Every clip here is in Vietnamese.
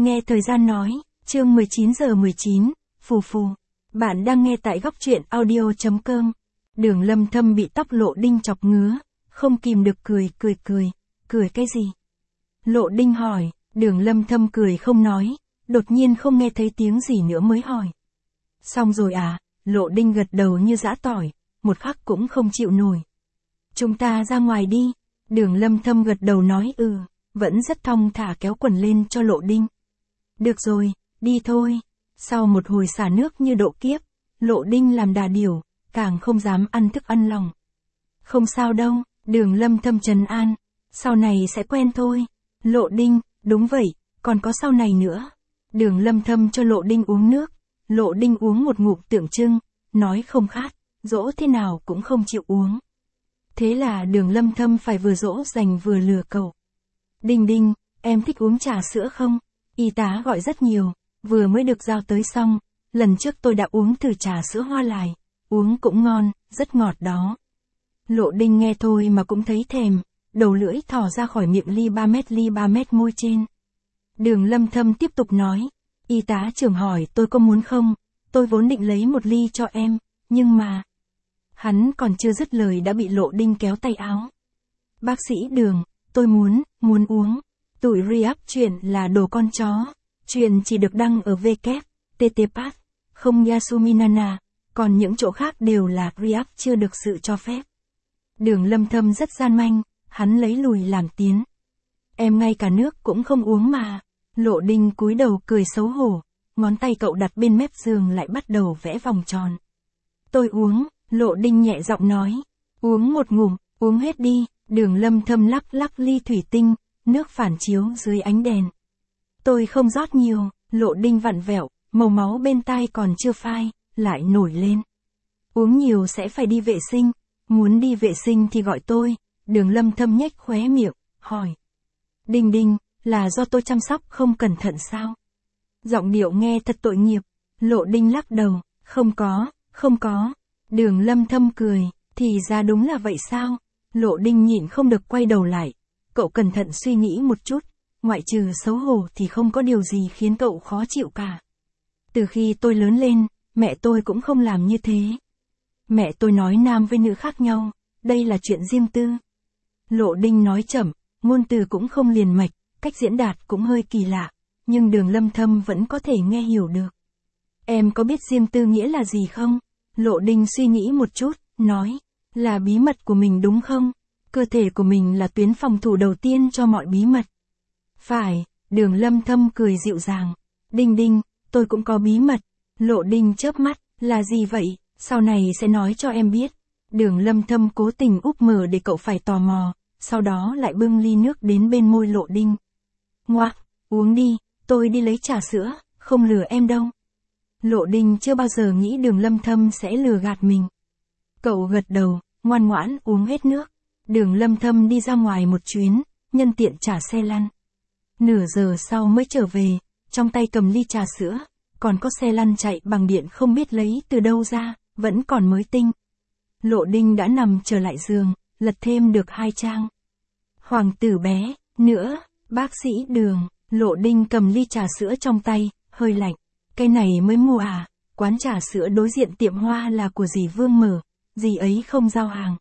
Nghe thời gian nói, chương 19 giờ 19, phù phù. Bạn đang nghe tại góc truyện audio.com. Đường Lâm Thâm bị tóc Lộ Đinh chọc ngứa, không kìm được cười cái gì? Lộ Đinh hỏi, Đường Lâm Thâm cười không nói, đột nhiên không nghe thấy tiếng gì nữa mới hỏi. Xong rồi à? Lộ Đinh gật đầu như giã tỏi, một khắc cũng không chịu nổi. Chúng ta ra ngoài đi. Đường Lâm Thâm gật đầu nói vẫn rất thong thả kéo quần lên cho Lộ Đinh. Được rồi, đi thôi. Sau một hồi xả nước như độ kiếp, Lộ Đinh làm đà điểu, càng không dám ăn thức ăn lòng. Không sao đâu, Đường Lâm Thâm trấn an, sau này sẽ quen thôi. Lộ Đinh, đúng vậy, còn có sau này nữa. Đường Lâm Thâm cho Lộ Đinh uống nước, Lộ Đinh uống một ngụm tượng trưng, nói không khát, dỗ thế nào cũng không chịu uống. Thế là Đường Lâm Thâm phải vừa dỗ dành vừa lừa cậu. Đinh Đinh, em thích uống trà sữa không? Y tá gọi rất nhiều, vừa mới được giao tới xong, lần trước tôi đã uống thử trà sữa hoa lài, uống cũng ngon, rất ngọt đó. Lộ Đinh nghe thôi mà cũng thấy thèm, đầu lưỡi thò ra khỏi miệng ly 3 mét môi trên. Đường Lâm Thâm tiếp tục nói, y tá trưởng hỏi tôi có muốn không, tôi vốn định lấy một ly cho em, nhưng mà... Hắn còn chưa dứt lời đã bị Lộ Đinh kéo tay áo. Bác sĩ Đường, tôi muốn uống. Tụi React chuyện là đồ con chó. Chuyện chỉ được đăng ở www.ttpath, không Yasuminana, còn những chỗ khác đều là React chưa được sự cho phép. Đường Lâm Thâm rất gian manh, hắn lấy lùi làm tiến. Em ngay cả nước cũng không uống mà. Lộ Đinh cúi đầu cười xấu hổ, ngón tay cậu đặt bên mép giường lại bắt đầu vẽ vòng tròn. Tôi uống, Lộ Đinh nhẹ giọng nói. Uống một ngụm, uống hết đi. Đường Lâm Thâm lắc ly thủy tinh, nước phản chiếu dưới ánh đèn. Tôi không rót nhiều, Lộ Đinh vặn vẹo, màu máu bên tai còn chưa phai, lại nổi lên. Uống nhiều sẽ phải đi vệ sinh, muốn đi vệ sinh thì gọi tôi. Đường Lâm Thâm nhếch khóe miệng, hỏi. Đinh Đinh, là do tôi chăm sóc không cẩn thận sao? Giọng điệu nghe thật tội nghiệp. Lộ Đinh lắc đầu, không có. Đường Lâm Thâm cười, thì ra đúng là vậy sao? Lộ Đinh nhịn không được quay đầu lại. Cậu cẩn thận suy nghĩ một chút, ngoại trừ xấu hổ thì không có điều gì khiến cậu khó chịu cả. Từ khi tôi lớn lên, mẹ tôi cũng không làm như thế. Mẹ tôi nói nam với nữ khác nhau, đây là chuyện riêng tư. Lộ Đinh nói chậm, ngôn từ cũng không liền mạch, cách diễn đạt cũng hơi kỳ lạ, nhưng Đường Lâm Thâm vẫn có thể nghe hiểu được. Em có biết riêng tư nghĩa là gì không? Lộ Đinh suy nghĩ một chút, nói, là bí mật của mình đúng không? Cơ thể của mình là tuyến phòng thủ đầu tiên cho mọi bí mật. Phải, Đường Lâm Thâm cười dịu dàng. Đinh Đinh, tôi cũng có bí mật. Lộ Đinh chớp mắt, là gì vậy? Sau này sẽ nói cho em biết. Đường Lâm Thâm cố tình úp mở để cậu phải tò mò, sau đó lại bưng ly nước đến bên môi Lộ Đinh. Ngoác, uống đi, tôi đi lấy trà sữa, không lừa em đâu. Lộ Đinh chưa bao giờ nghĩ Đường Lâm Thâm sẽ lừa gạt mình. Cậu gật đầu, ngoan ngoãn uống hết nước. Đường Lâm Thâm đi ra ngoài một chuyến, nhân tiện trả xe lăn. Nửa giờ sau mới trở về, trong tay cầm ly trà sữa, còn có xe lăn chạy bằng điện không biết lấy từ đâu ra, vẫn còn mới tinh. Lộ Đinh đã nằm trở lại giường, lật thêm được 2 trang. Hoàng tử bé, nữa, bác sĩ Đường, Lộ Đinh cầm ly trà sữa trong tay, hơi lạnh. Cái này mới mua à? Quán trà sữa đối diện tiệm hoa là của dì Vương mở, dì ấy không giao hàng.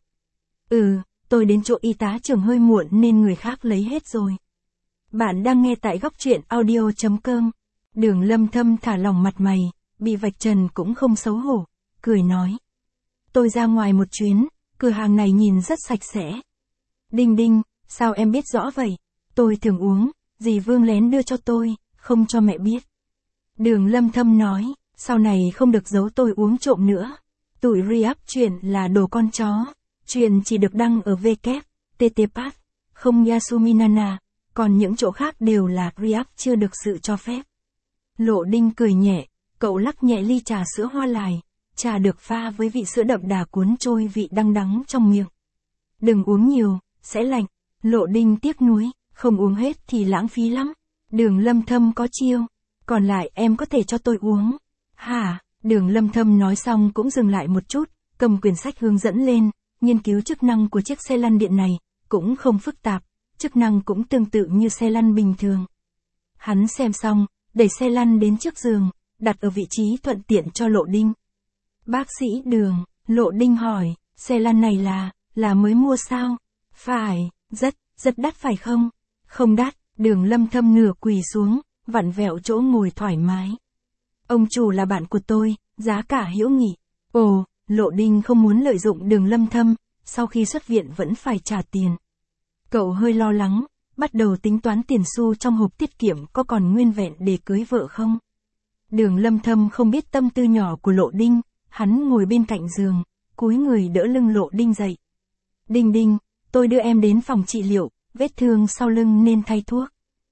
Tôi đến chỗ y tá trưởng hơi muộn nên người khác lấy hết rồi. Bạn đang nghe tại góc truyện audio.com. Đường Lâm Thâm thả lỏng mặt mày, bị vạch trần cũng không xấu hổ, cười nói. Tôi ra ngoài một chuyến, cửa hàng này nhìn rất sạch sẽ. Đinh Đinh, sao em biết rõ vậy? Tôi thường uống, dì Vương lén đưa cho tôi, không cho mẹ biết. Đường Lâm Thâm nói, sau này không được giấu tôi uống trộm nữa. Tụi React chuyện là đồ con chó. Chuyện chỉ được đăng ở www.ttpath, không Yasuminana, còn những chỗ khác đều là React chưa được sự cho phép. Lộ Đinh cười nhẹ, cậu lắc nhẹ ly trà sữa hoa lài, trà được pha với vị sữa đậm đà cuốn trôi vị đắng đắng trong miệng. Đừng uống nhiều, sẽ lạnh. Lộ Đinh tiếc nuối, không uống hết thì lãng phí lắm. Đường Lâm Thâm có chiêu, còn lại em có thể cho tôi uống. Hả? Đường Lâm Thâm nói xong cũng dừng lại một chút, cầm quyển sách hướng dẫn lên. Nghiên cứu chức năng của chiếc xe lăn điện này, cũng không phức tạp, chức năng cũng tương tự như xe lăn bình thường. Hắn xem xong, đẩy xe lăn đến trước giường, đặt ở vị trí thuận tiện cho Lộ Đinh. Bác sĩ Đường, Lộ Đinh hỏi, xe lăn này là mới mua sao? Phải, rất đắt phải không? Không đắt, Đường Lâm Thâm nửa quỳ xuống, vặn vẹo chỗ ngồi thoải mái. Ông chủ là bạn của tôi, giá cả hữu nghị. Ồ, Lộ Đinh không muốn lợi dụng Đường Lâm Thâm, sau khi xuất viện vẫn phải trả tiền. Cậu hơi lo lắng, bắt đầu tính toán tiền xu trong hộp tiết kiệm có còn nguyên vẹn để cưới vợ không. Đường Lâm Thâm không biết tâm tư nhỏ của Lộ Đinh, hắn ngồi bên cạnh giường, cúi người đỡ lưng Lộ Đinh dậy. Đinh, tôi đưa em đến phòng trị liệu, vết thương sau lưng nên thay thuốc.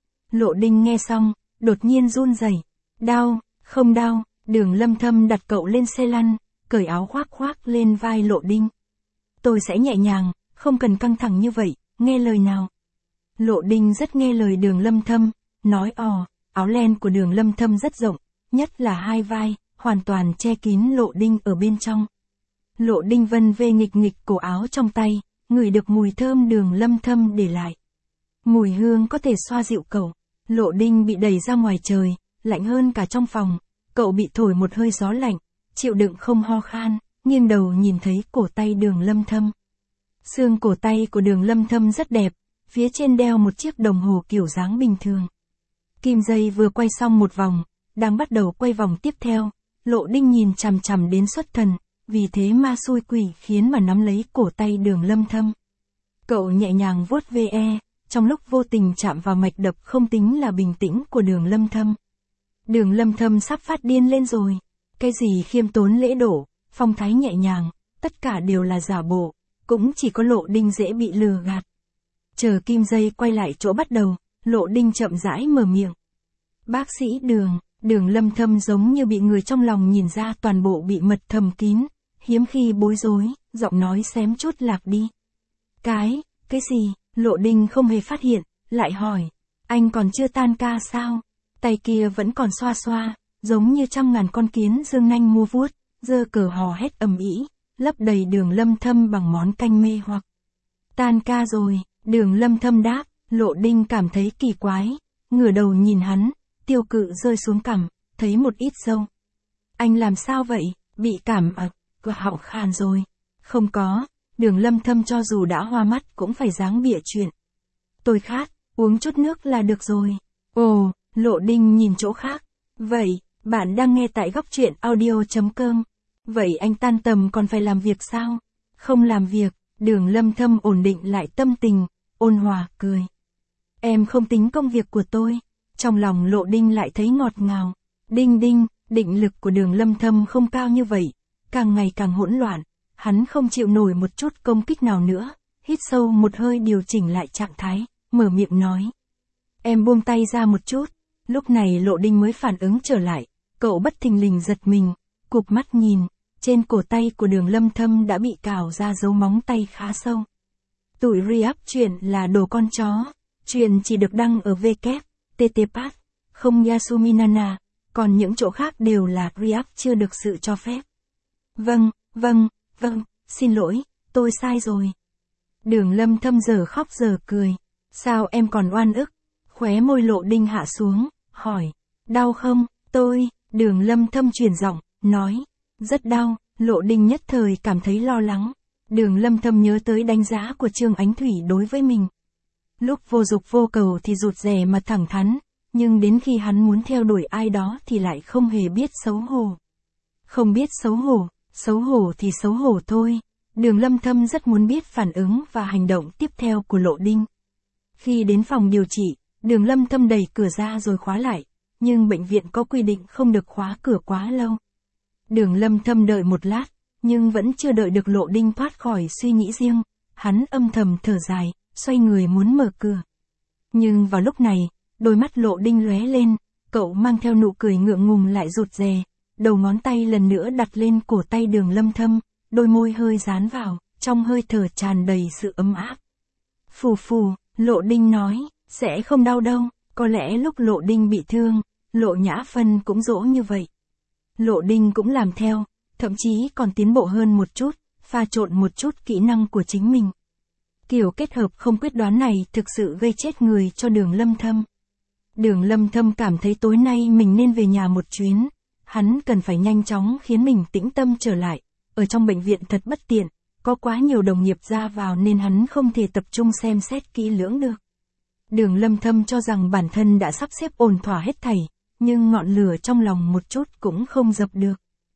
Lộ Đinh nghe xong, đột nhiên run rẩy. Đau, không đau, Đường Lâm Thâm đặt cậu lên xe lăn, cởi áo khoác lên vai Lộ Đinh. Tôi sẽ nhẹ nhàng, không cần căng thẳng như vậy, nghe lời nào. Lộ Đinh rất nghe lời Đường Lâm Thâm, nói áo len của Đường Lâm Thâm rất rộng, nhất là hai vai, hoàn toàn che kín Lộ Đinh ở bên trong. Lộ Đinh vân vê nghịch cổ áo trong tay, ngửi được mùi thơm Đường Lâm Thâm để lại. Mùi hương có thể xoa dịu cậu. Lộ Đinh bị đẩy ra ngoài trời, lạnh hơn cả trong phòng, cậu bị thổi một hơi gió lạnh, chịu đựng không ho khan, nghiêng đầu nhìn thấy cổ tay Đường Lâm Thâm. Xương cổ tay của Đường Lâm Thâm rất đẹp, phía trên đeo một chiếc đồng hồ kiểu dáng bình thường. Kim dây vừa quay xong một vòng, đang bắt đầu quay vòng tiếp theo, Lộ Đinh nhìn chằm chằm đến xuất thần, vì thế ma xui quỷ khiến mà nắm lấy cổ tay Đường Lâm Thâm. Cậu nhẹ nhàng vuốt ve, trong lúc vô tình chạm vào mạch đập không tính là bình tĩnh của Đường Lâm Thâm. Đường Lâm Thâm sắp phát điên lên rồi. Cái gì khiêm tốn lễ độ, phong thái nhẹ nhàng, tất cả đều là giả bộ, cũng chỉ có Lộ Đinh dễ bị lừa gạt. Chờ kim dây quay lại chỗ bắt đầu, Lộ Đinh chậm rãi mở miệng. Bác sĩ Đường, Đường Lâm Thâm giống như bị người trong lòng nhìn ra toàn bộ bị mật thầm kín, hiếm khi bối rối, giọng nói xém chút lạc đi. Cái gì? Lộ Đinh không hề phát hiện, lại hỏi. Anh còn chưa tan ca sao? Tay kia vẫn còn xoa xoa, giống như trăm ngàn con kiến dương nanh mua vuốt, giơ cờ hò hét ầm ĩ, lấp đầy Đường Lâm Thâm bằng món canh mê hoặc. Tan ca rồi, Đường Lâm Thâm đáp. Lộ Đinh cảm thấy kỳ quái, ngửa đầu nhìn hắn, tiêu cự rơi xuống cằm, thấy một ít râu. Anh làm sao vậy? Bị cảm họng khàn rồi. Không có, Đường Lâm Thâm cho dù đã hoa mắt cũng phải dáng bịa chuyện. Tôi khát, uống chút nước là được rồi. Ồ, Lộ Đinh nhìn chỗ khác. Vậy, bạn đang nghe tại góc truyện audio.com. Vậy anh tan tầm còn phải làm việc sao? Không làm việc, Đường Lâm Thâm ổn định lại tâm tình, ôn hòa cười. Em không tính công việc của tôi. Trong lòng Lộ Đinh lại thấy ngọt ngào. Đinh, định lực của Đường Lâm Thâm không cao như vậy, càng ngày càng hỗn loạn. Hắn không chịu nổi một chút công kích nào nữa, hít sâu một hơi điều chỉnh lại trạng thái, mở miệng nói. Em buông tay ra một chút. Lúc này Lộ Đinh mới phản ứng trở lại, cậu bất thình lình giật mình, cụp mắt nhìn, trên cổ tay của Đường Lâm Thâm đã bị cào ra dấu móng tay khá sâu. Tụi React truyện là đồ con chó, truyện chỉ được đăng ở www.ttpath, không Yasuminana, còn những chỗ khác đều là React chưa được sự cho phép. Vâng, xin lỗi, tôi sai rồi. Đường Lâm Thâm giờ khóc giờ cười. Sao em còn oan ức? Khóe môi Lộ Đinh hạ xuống, hỏi. Đau không? Đường Lâm Thâm chuyển giọng, nói. Rất đau. Lộ Đinh nhất thời cảm thấy lo lắng. Đường Lâm Thâm nhớ tới đánh giá của Trương Ánh Thủy đối với mình. Lúc vô dục vô cầu thì rụt rè mà thẳng thắn, nhưng đến khi hắn muốn theo đuổi ai đó thì lại không hề biết xấu hổ. Không biết xấu hổ thì xấu hổ thôi. Đường Lâm Thâm rất muốn biết phản ứng và hành động tiếp theo của Lộ Đinh. Khi đến phòng điều trị, Đường Lâm Thâm đẩy cửa ra rồi khóa lại, nhưng bệnh viện có quy định không được khóa cửa quá lâu. Đường Lâm Thâm đợi một lát, nhưng vẫn chưa đợi được Lộ Đinh thoát khỏi suy nghĩ riêng, hắn âm thầm thở dài, xoay người muốn mở cửa. Nhưng vào lúc này, đôi mắt Lộ Đinh lóe lên, cậu mang theo nụ cười ngượng ngùng lại rụt rè, đầu ngón tay lần nữa đặt lên cổ tay Đường Lâm Thâm, đôi môi hơi dán vào, trong hơi thở tràn đầy sự ấm áp. Phù, Lộ Đinh nói, sẽ không đau đâu, có lẽ lúc Lộ Đinh bị thương, Lộ Nhã Phân cũng dỗ như vậy. Lộ Đinh cũng làm theo, thậm chí còn tiến bộ hơn một chút, pha trộn một chút kỹ năng của chính mình. Kiểu kết hợp không quyết đoán này thực sự gây chết người cho Đường Lâm Thâm. Đường Lâm Thâm cảm thấy tối nay mình nên về nhà một chuyến. Hắn cần phải nhanh chóng khiến mình tĩnh tâm trở lại. Ở trong bệnh viện thật bất tiện, có quá nhiều đồng nghiệp ra vào nên hắn không thể tập trung xem xét kỹ lưỡng được. Đường Lâm Thâm cho rằng bản thân đã sắp xếp ổn thỏa hết thảy, nhưng ngọn lửa trong lòng một chút cũng không dập được.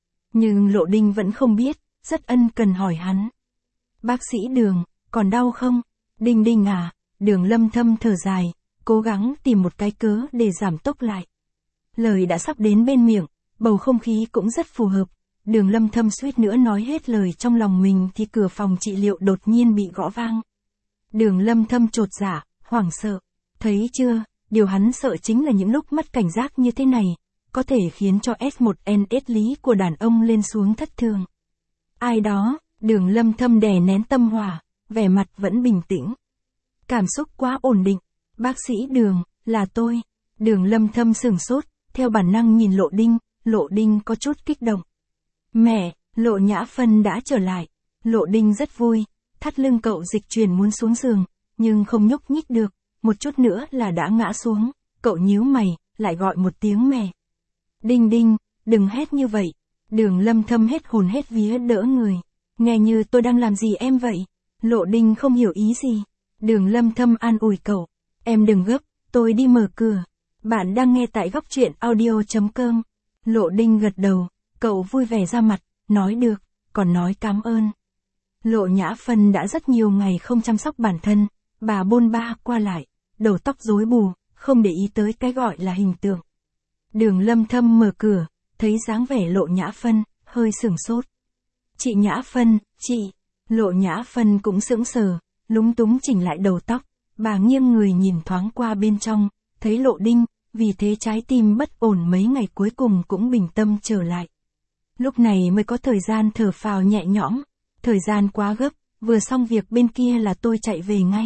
Nhưng Lộ Đinh vẫn không biết, rất ân cần hỏi hắn. Bác sĩ Đường, còn đau không? Đinh Đinh à, Đường Lâm Thâm thở dài, cố gắng tìm một cái cớ để giảm tốc lại. Lời đã sắp đến bên miệng, bầu không khí cũng rất phù hợp. Đường Lâm Thâm suýt nữa nói hết lời trong lòng mình thì cửa phòng trị liệu đột nhiên bị gõ vang. Đường Lâm Thâm chột dạ, hoảng sợ. Thấy chưa, điều hắn sợ chính là những lúc mất cảnh giác như thế này, có thể khiến cho S1NS lý của đàn ông lên xuống thất thường. Ai đó, Đường Lâm Thâm đè nén tâm hỏa, vẻ mặt vẫn bình tĩnh. Cảm xúc quá ổn định. Bác sĩ Đường, là tôi. Đường Lâm Thâm sửng sốt, theo bản năng nhìn Lộ Đinh có chút kích động. Mẹ, Lộ Nhã Phân đã trở lại. Lộ Đinh rất vui, thắt lưng cậu dịch chuyển muốn xuống giường, nhưng không nhúc nhích được, một chút nữa là đã ngã xuống, cậu nhíu mày, lại gọi một tiếng mẹ. Đinh Đinh, đừng hét như vậy. Đường Lâm Thâm hết hồn hết vía đỡ người. Nghe như tôi đang làm gì em vậy? Lộ Đinh không hiểu ý gì. Đường Lâm Thâm an ủi cậu. Em đừng gấp, tôi đi mở cửa. Bạn đang nghe tại góc truyện audio.com. Lộ Đinh gật đầu, cậu vui vẻ ra mặt, nói được, còn nói cảm ơn. Lộ Nhã Phân đã rất nhiều ngày không chăm sóc bản thân, bà bôn ba qua lại, đầu tóc rối bù, không để ý tới cái gọi là hình tượng. Đường Lâm Thâm mở cửa, thấy dáng vẻ Lộ Nhã Phân, hơi sửng sốt. Chị Nhã Phân, chị. Lộ Nhã Phân cũng sững sờ, lúng túng chỉnh lại đầu tóc, bà nghiêng người nhìn thoáng qua bên trong, thấy Lộ Đinh, vì thế trái tim bất ổn mấy ngày cuối cùng cũng bình tâm trở lại. Lúc này mới có thời gian thở phào nhẹ nhõm, thời gian quá gấp, vừa xong việc bên kia là tôi chạy về ngay.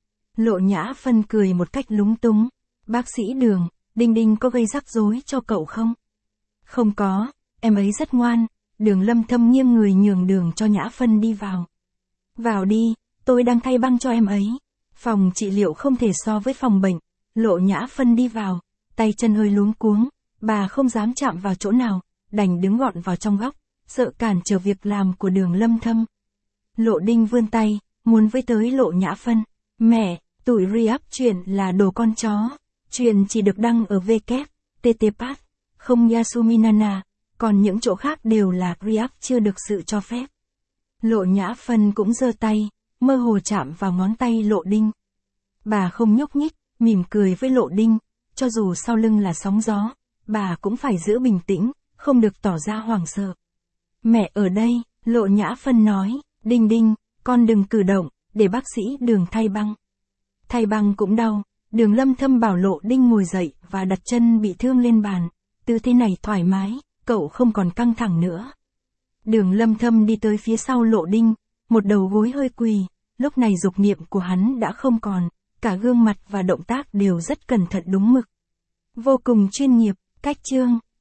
Lộ Nhã Phân cười một cách lúng túng. Bác sĩ Đường, Đinh Đinh có gây rắc rối cho cậu không? Không có, em ấy rất ngoan. Đường Lâm Thâm nghiêng người nhường đường cho Nhã Phân đi vào. Vào đi, tôi đang thay băng cho em ấy. Phòng trị liệu không thể so với phòng bệnh. Lộ Nhã Phân đi vào, tay chân hơi luống cuống, bà không dám chạm vào chỗ nào, đành đứng gọn vào trong góc, sợ cản trở việc làm của Đường Lâm Thâm. Lộ Đinh vươn tay, muốn với tới Lộ Nhã Phân. Mẹ, tụi React chuyện là đồ con chó. Chuyện chỉ được đăng ở www.ttpath, không Yasuminana, còn những chỗ khác đều là React chưa được sự cho phép. Lộ Nhã Phân cũng giơ tay, mơ hồ chạm vào ngón tay Lộ Đinh. Bà không nhúc nhích, mỉm cười với Lộ Đinh, cho dù sau lưng là sóng gió, bà cũng phải giữ bình tĩnh, không được tỏ ra hoảng sợ. Mẹ ở đây, Lộ Nhã Phân nói, Đinh Đinh, con đừng cử động, để bác sĩ Đường thay băng. Thay băng cũng đau. Đường Lâm Thâm bảo Lộ Đinh ngồi dậy và đặt chân bị thương lên bàn. Tư thế này thoải mái, cậu không còn căng thẳng nữa. Đường Lâm Thâm đi tới phía sau Lộ Đinh, một đầu gối hơi quỳ, lúc này dục niệm của hắn đã không còn, cả gương mặt và động tác đều rất cẩn thận đúng mực. Vô cùng chuyên nghiệp, cách chương.